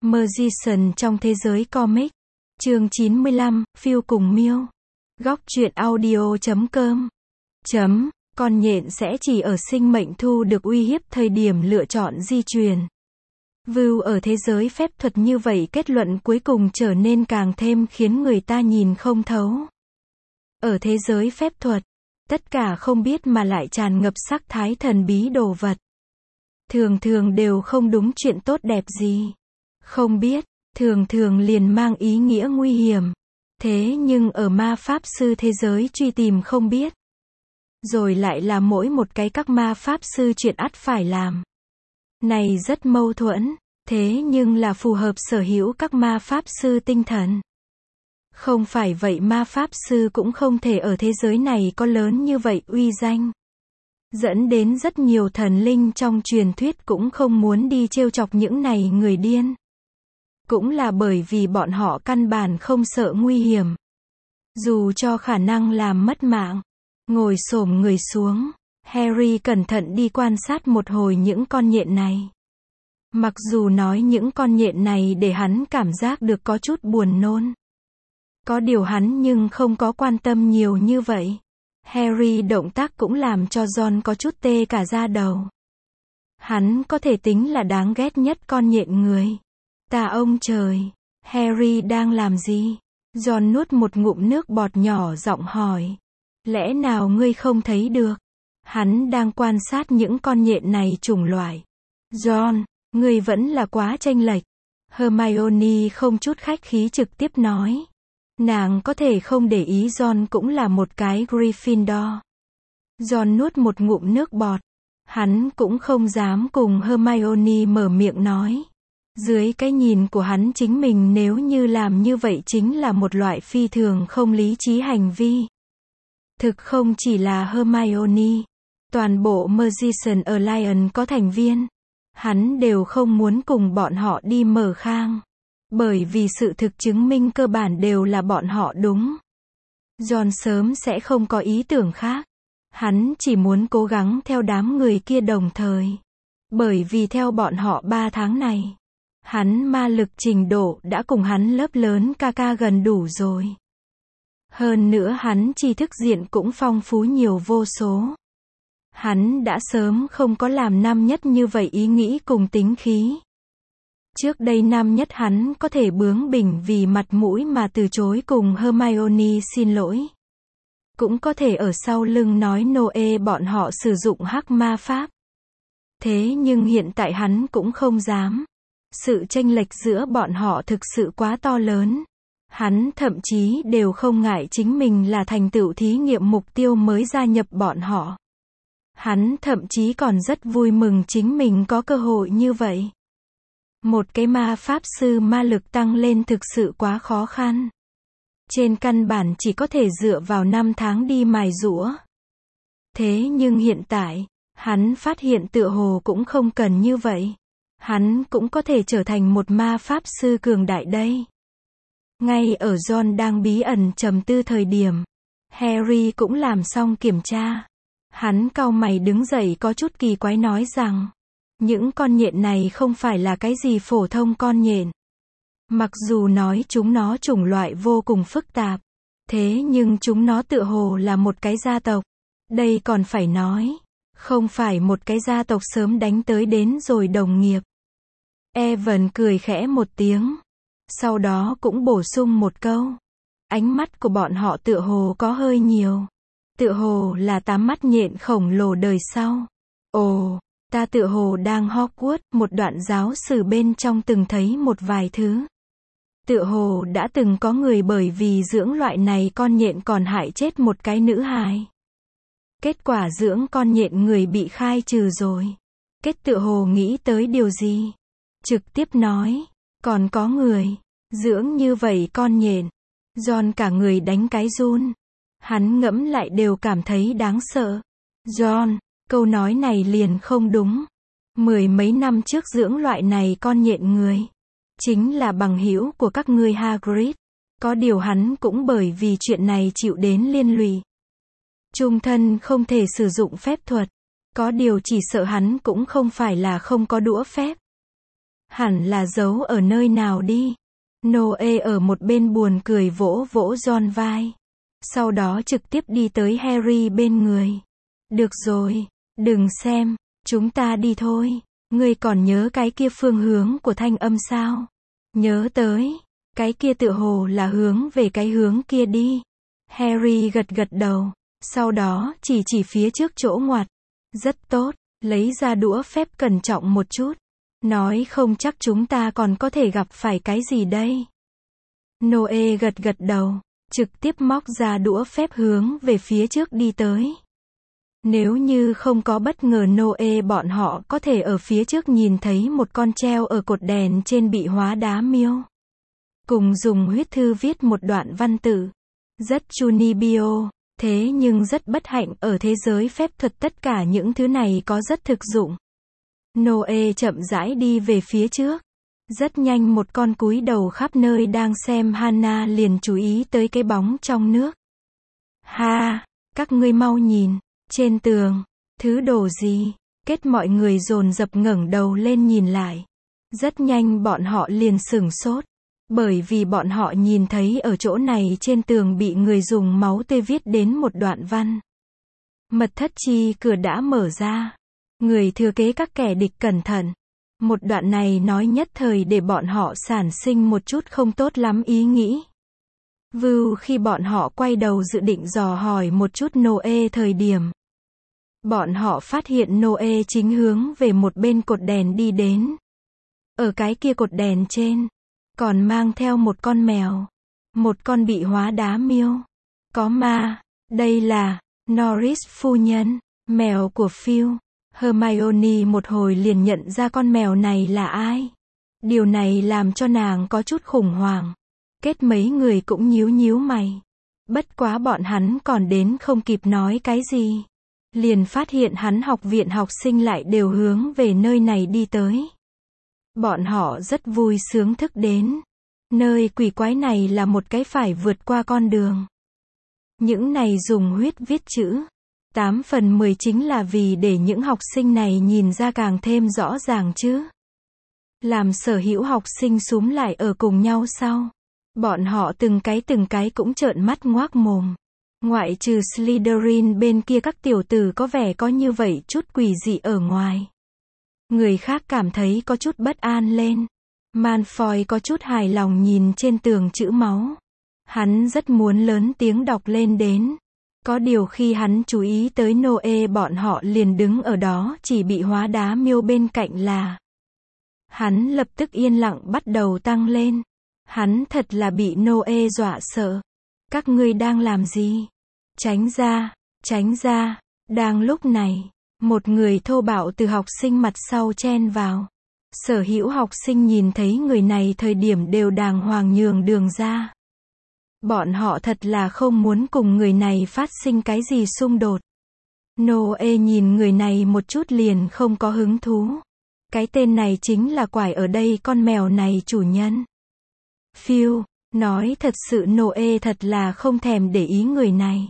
Magician trong thế giới comic. Chương 95, Phil cùng Miêu. Góc truyện audio.com. Con nhện sẽ chỉ ở sinh mệnh thu được uy hiếp thời điểm lựa chọn di truyền. View ở thế giới phép thuật như vậy, kết luận cuối cùng trở nên càng thêm khiến người ta nhìn không thấu. Ở thế giới phép thuật, tất cả không biết mà lại tràn ngập sắc thái thần bí đồ vật. Thường thường đều không đúng chuyện tốt đẹp gì. Không biết, thường thường liền mang ý nghĩa nguy hiểm. Thế nhưng ở ma pháp sư thế giới truy tìm không biết. Rồi lại là mỗi một cái các ma pháp sư chuyện ắt phải làm. Này rất mâu thuẫn, thế nhưng là phù hợp sở hữu các ma pháp sư tinh thần. Không phải vậy ma pháp sư cũng không thể ở thế giới này có lớn như vậy uy danh. Dẫn đến rất nhiều thần linh trong truyền thuyết cũng không muốn đi trêu chọc những này người điên. Cũng là bởi vì bọn họ căn bản không sợ nguy hiểm. Dù cho khả năng làm mất mạng. Ngồi xổm người xuống, Harry cẩn thận đi quan sát một hồi những con nhện này. Mặc dù nói những con nhện này để hắn cảm giác được có chút buồn nôn. Có điều hắn nhưng không có quan tâm nhiều như vậy. Harry động tác cũng làm cho Ron có chút tê cả da đầu. Hắn có thể tính là đáng ghét nhất con nhện người. Ta ông trời, Harry đang làm gì? Ron nuốt một ngụm nước bọt nhỏ giọng hỏi. Lẽ nào ngươi không thấy được? Hắn đang quan sát những con nhện này chủng loại. Ron, ngươi vẫn là quá chênh lệch. Hermione không chút khách khí trực tiếp nói. Nàng có thể không để ý Ron cũng là một cái Gryffindor. Ron nuốt một ngụm nước bọt. Hắn cũng không dám cùng Hermione mở miệng nói. Dưới cái nhìn của hắn chính mình nếu như làm như vậy chính là một loại phi thường không lý trí hành vi. Thực không chỉ là Hermione, toàn bộ Magician Alliance có thành viên. Hắn đều không muốn cùng bọn họ đi mở khang. Bởi vì sự thực chứng minh cơ bản đều là bọn họ đúng. Ron sớm sẽ không có ý tưởng khác. Hắn chỉ muốn cố gắng theo đám người kia đồng thời. Bởi vì theo bọn họ 3 tháng này, hắn ma lực trình độ đã cùng hắn lớp lớn ca ca gần đủ rồi. Hơn nữa hắn tri thức diện cũng phong phú nhiều vô số. Hắn đã sớm không có làm năm nhất như vậy ý nghĩ cùng tính khí. Trước đây năm nhất hắn có thể bướng bỉnh vì mặt mũi mà từ chối cùng Hermione xin lỗi. Cũng có thể ở sau lưng nói Noe bọn họ sử dụng hắc ma pháp. Thế nhưng hiện tại hắn cũng không dám. Sự chênh lệch giữa bọn họ thực sự quá to lớn. Hắn thậm chí đều không ngại chính mình là thành tựu thí nghiệm mục tiêu mới gia nhập bọn họ. Hắn thậm chí còn rất vui mừng chính mình có cơ hội như vậy. Một cái ma pháp sư ma lực tăng lên thực sự quá khó khăn. Trên căn bản chỉ có thể dựa vào 5 tháng đi mài giũa. Thế nhưng hiện tại, hắn phát hiện tựa hồ cũng không cần như vậy. Hắn cũng có thể trở thành một ma pháp sư cường đại đây. Ngay ở Ron đang bí ẩn trầm tư thời điểm, Harry cũng làm xong kiểm tra. Hắn cau mày đứng dậy có chút kỳ quái nói rằng, những con nhện này không phải là cái gì phổ thông con nhện. Mặc dù nói chúng nó chủng loại vô cùng phức tạp, thế nhưng chúng nó tựa hồ là một cái gia tộc. Đây còn phải nói, không phải một cái gia tộc sớm đánh tới đến rồi đồng nghiệp. Evan cười khẽ một tiếng. Sau đó cũng bổ sung một câu. Ánh mắt của bọn họ tựa hồ có hơi nhiều. Tựa hồ là 8 mắt nhện khổng lồ đời sau. Ồ, ta tựa hồ đang Hogwarts, một đoạn giáo sử bên trong từng thấy một vài thứ. Tựa hồ đã từng có người bởi vì dưỡng loại này con nhện còn hại chết một cái nữ hài. Kết quả dưỡng con nhện người bị khai trừ rồi. Kết tựa hồ nghĩ tới điều gì? Trực tiếp nói, còn có người dưỡng như vậy con nhện. Ron cả người đánh cái run. Hắn ngẫm lại đều cảm thấy đáng sợ. Ron, câu nói này liền không đúng. 10 mấy năm trước dưỡng loại này con nhện người. Chính là bằng hữu của các ngươi Hagrid. Có điều hắn cũng bởi vì chuyện này chịu đến liên lụy. Trung thân không thể sử dụng phép thuật. Có điều chỉ sợ hắn cũng không phải là không có đũa phép. Hẳn là giấu ở nơi nào đi. Noe ở một bên buồn cười vỗ vỗ Ron vai. Sau đó trực tiếp đi tới Harry bên người. Được rồi, đừng xem, chúng ta đi thôi. Ngươi còn nhớ cái kia phương hướng của thanh âm sao? Nhớ tới, cái kia tựa hồ là hướng về cái hướng kia đi. Harry gật gật đầu, sau đó chỉ phía trước chỗ ngoặt. Rất tốt, lấy ra đũa phép cẩn trọng một chút. Nói không chắc chúng ta còn có thể gặp phải cái gì đây. Noe gật gật đầu, trực tiếp móc ra đũa phép hướng về phía trước đi tới. Nếu như không có bất ngờ Noe bọn họ có thể ở phía trước nhìn thấy một con treo ở cột đèn trên bị hóa đá miêu. Cùng dùng huyết thư viết một đoạn văn tự. Rất Chunibyo, thế nhưng rất bất hạnh ở thế giới phép thuật tất cả những thứ này có rất thực dụng. Noe chậm rãi đi về phía trước. Rất nhanh một con cúi đầu khắp nơi đang xem Hana liền chú ý tới cái bóng trong nước. Ha, các ngươi mau nhìn, trên tường, thứ đồ gì? Kết mọi người dồn dập ngẩng đầu lên nhìn lại. Rất nhanh bọn họ liền sửng sốt. Bởi vì bọn họ nhìn thấy ở chỗ này trên tường bị người dùng máu tươi viết đến một đoạn văn. Mật thất chi cửa đã mở ra. Người thừa kế các kẻ địch cẩn thận. Một đoạn này nói nhất thời để bọn họ sản sinh một chút không tốt lắm ý nghĩ. Khi bọn họ quay đầu dự định dò hỏi một chút Noe thời điểm. Bọn họ phát hiện Noe chính hướng về một bên cột đèn đi đến. Ở cái kia cột đèn trên, còn mang theo một con mèo. Một con bị hóa đá miêu. Có ma. Đây là Norris phu nhân, mèo của Phil. Hermione một hồi liền nhận ra con mèo này là ai. Điều này làm cho nàng có chút khủng hoảng. Kết mấy người cũng nhíu mày. Bất quá bọn hắn còn đến không kịp nói cái gì. Liền phát hiện hắn học viện học sinh lại đều hướng về nơi này đi tới. Bọn họ rất vui sướng thức đến. Nơi quỷ quái này là một cái phải vượt qua con đường. Những này dùng huyết viết chữ. 8/10 chính là vì để những học sinh này nhìn ra càng thêm rõ ràng chứ. Làm sở hữu học sinh xúm lại ở cùng nhau sau. Bọn họ từng cái cũng trợn mắt ngoác mồm. Ngoại trừ Slytherin bên kia các tiểu tử có vẻ có như vậy chút quỷ dị ở ngoài. Người khác cảm thấy có chút bất an lên. Malfoy có chút hài lòng nhìn trên tường chữ máu. Hắn rất muốn lớn tiếng đọc lên đến. Có điều khi hắn chú ý tới Noe bọn họ liền đứng ở đó chỉ bị hóa đá miêu bên cạnh là. Hắn lập tức yên lặng bắt đầu tăng lên. Hắn thật là bị Noe dọa sợ. Các ngươi đang làm gì? Tránh ra, tránh ra. Đang lúc này, một người thô bạo từ học sinh mặt sau chen vào. Sở hữu học sinh nhìn thấy người này thời điểm đều đàng hoàng nhường đường ra. Bọn họ thật là không muốn cùng người này phát sinh cái gì xung đột. Noe nhìn người này một chút liền không có hứng thú. Cái tên này chính là quải ở đây con mèo này chủ nhân. Phil, nói thật sự Noe thật là không thèm để ý người này.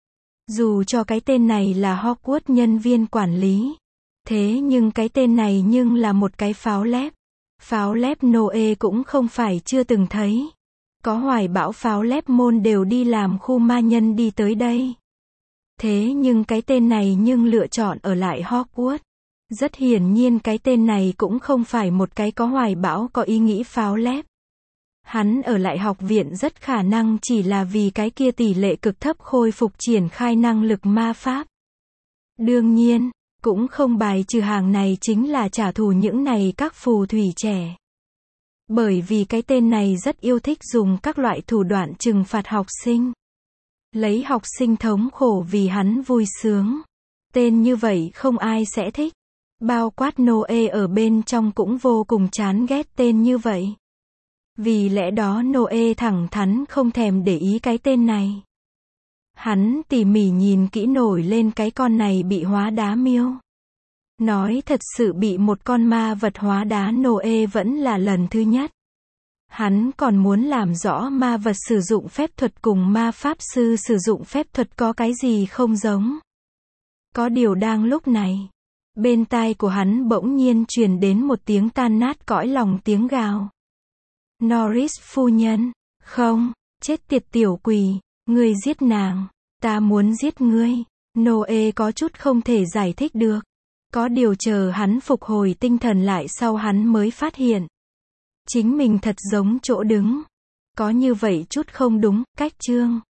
Dù cho cái tên này là Hogwarts nhân viên quản lý. Thế nhưng cái tên này nhưng là một cái pháo lép. Pháo lép Noe cũng không phải chưa từng thấy. Có hoài bão pháo lép môn đều đi làm khu ma nhân đi tới đây. Thế nhưng cái tên này nhưng lựa chọn ở lại Hogwarts. Rất hiển nhiên cái tên này cũng không phải một cái có hoài bão có ý nghĩ pháo lép. Hắn ở lại học viện rất khả năng chỉ là vì cái kia tỷ lệ cực thấp khôi phục triển khai năng lực ma pháp. Đương nhiên, cũng không bài trừ hàng này chính là trả thù những này các phù thủy trẻ. Bởi vì cái tên này rất yêu thích dùng các loại thủ đoạn trừng phạt học sinh. Lấy học sinh thống khổ vì hắn vui sướng. Tên như vậy không ai sẽ thích. Bao quát Noe ở bên trong cũng vô cùng chán ghét tên như vậy. Vì lẽ đó Noe thẳng thắn không thèm để ý cái tên này. Hắn tỉ mỉ nhìn kỹ nổi lên cái con này bị hóa đá miêu. Nói thật sự bị một con ma vật hóa đá Noe vẫn là lần thứ nhất. Hắn còn muốn làm rõ ma vật sử dụng phép thuật cùng ma pháp sư sử dụng phép thuật có cái gì không giống. Có điều đang lúc này, Bên tai của hắn bỗng nhiên truyền đến một tiếng tan nát cõi lòng tiếng gào. Norris phu nhân, không, chết tiệt tiểu quỷ, ngươi giết nàng, ta muốn giết ngươi. Noe có chút không thể giải thích được. Có điều chờ hắn phục hồi tinh thần lại sau hắn mới phát hiện. Chính mình thật giống chỗ đứng. Có như vậy chút không đúng, cách chương.